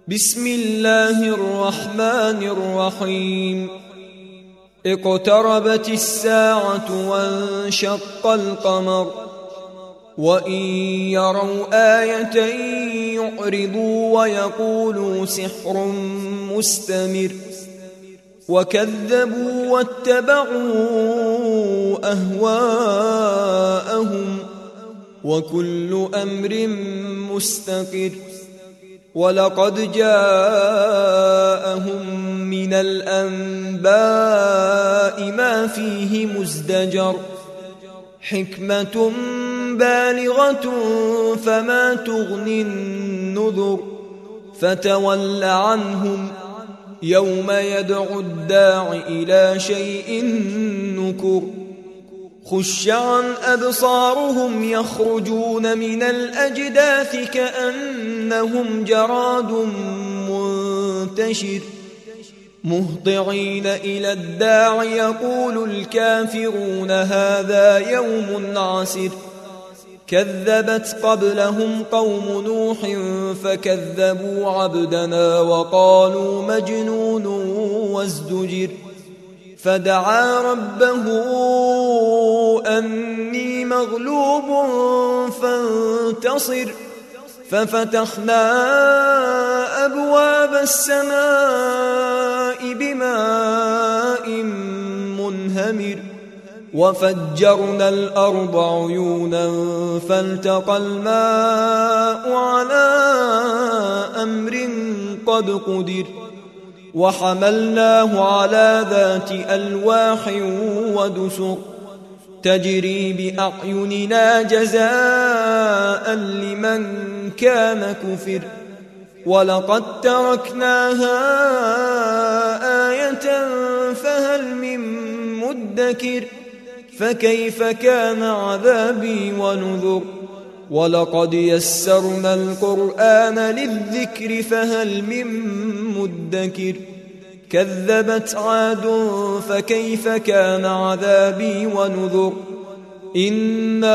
بسم الله الرحمن الرحيم. اقتربت الساعة وانشق القمر وإن يروا آية يعرضوا ويقولوا سحر مستمر وكذبوا واتبعوا أهواءهم وكل أمر مستقر. ولقد جاءهم من الأنباء ما فيه مزدجر حكمة بالغة فما تغني النذر. فتول عنهم يوم يدعو الداع إلى شيء نكر. خش عن أبصارهم يخرجون من الأجداث كأنهم جراد منتشر مهطعين إلى الداع يقول الكافرون هذا يوم عسر. كذبت قبلهم قوم نوح فكذبوا عبدنا وقالوا مجنون وازدجر. فدعا ربه أني مغلوب فانتصر. ففتحنا أبواب السماء بماء منهمر وفجرنا الأرض عيونا فالتقى الماء على أمر قد قدر. وحملناه على ذات ألواح ودسر تجري بأعيننا جزاء لمن كان كفر. ولقد تركناها آية فهل من مدكر. فكيف كان عذابي ونذر. ولقد يسرنا القرآن للذكر فهل من مدكر. كذبت عاد فكيف كان عذابي ونذر. إنا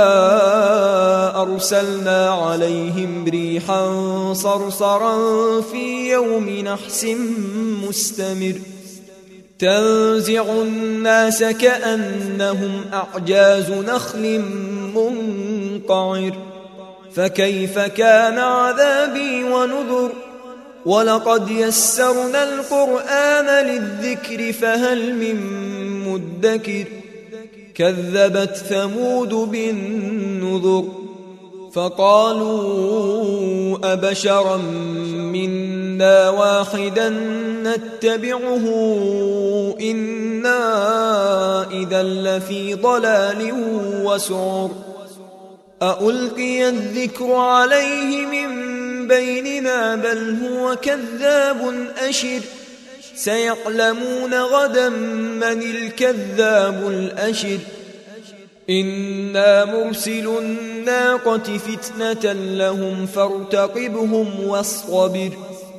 أرسلنا عليهم ريحا صرصرا في يوم نحس مستمر تنزع الناس كأنهم أعجاز نخل منقعر. فكيف كان عذابي ونذر. ولقد يسرنا القرآن للذكر فهل من مدكر. كذبت ثمود بالنذر فقالوا أبشرا منا واحدا نتبعه إنا إذا لفي ضلال وسعر. أألقي الذكر عليه من بيننا بل هو كذاب أشر. سيعلمون غدا من الكذاب الأشر. إنا مرسل الناقة فتنة لهم فارتقبهم واصطبر.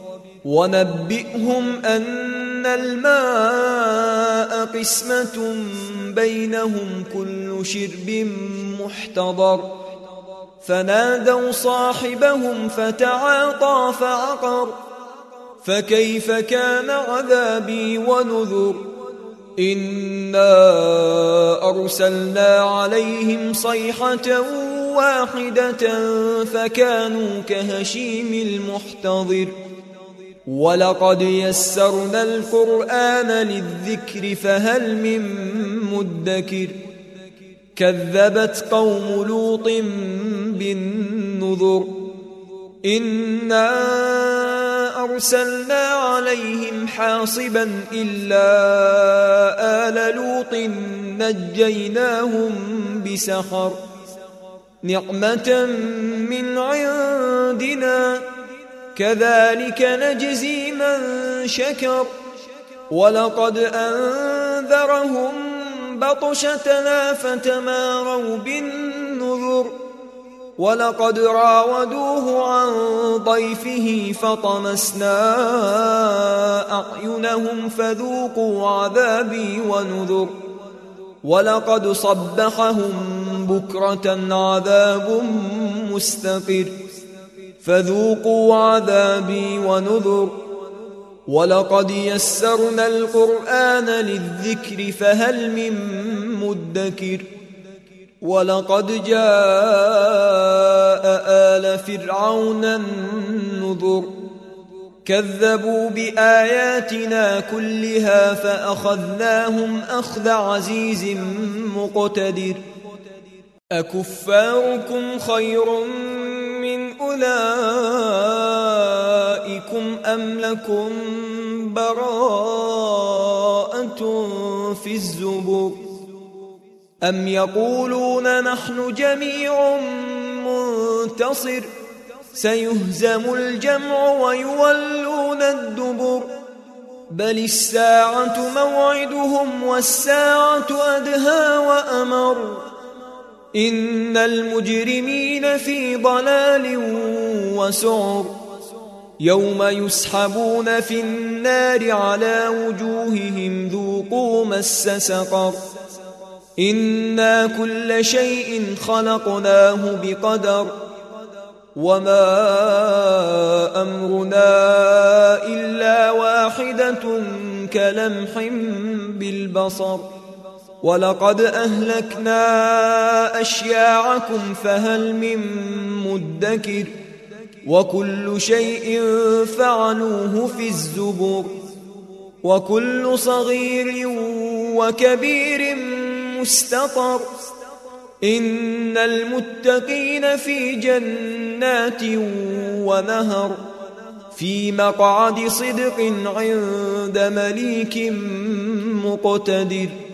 ونبئهم أن الماء قسمة بينهم كل شرب محتضر. فنادوا صاحبهم فتعاطى فعقر. فكيف كان عذابي ونذر. إنا أرسلنا عليهم صيحة واحدة فكانوا كهشيم المحتضر. ولقد يسرنا القرآن للذكر فهل من مدكر. كذبت قوم لوط بالنذر. إنا أرسلنا عليهم حاصبا إلا آل لوط نجيناهم بسخر نعمة من عندنا كذلك نجزي من شكر. ولقد أنذرهم بطشتنا فتماروا بالنذر. ولقد راودوه عن ضيفه فطمسنا أعينهم فذوقوا عذابي ونذر. ولقد صبحهم بكرة عذاب مستقر فذوقوا عذابي ونذر ولقد يسرنا القرآن للذكر فهل من مدكر ولقد جاء آل فرعون النذر كذبوا بآياتنا كلها فأخذناهم أخذ عزيز مقتدر أكفاركم خير من أولئكم أم لكم براءة في الزبر أم يقولون نحن جميع منتصر سيهزم الجمع ويولون الدبر بل الساعة موعدهم والساعة أدهى وأمر إن المجرمين في ضلال وسعر يوم يسحبون في النار على وجوههم ذوقوا مس سقر إنا كل شيء خلقناه بقدر وما أمرنا إلا واحدة كلمح بالبصر ولقد أهلكنا أشياعكم فهل من مدكر وكل شيء فعلوه في الزبر وكل صغير وكبير مستطر إن المتقين في جنات ونهر في مقعد صدق عند مليك مقتدر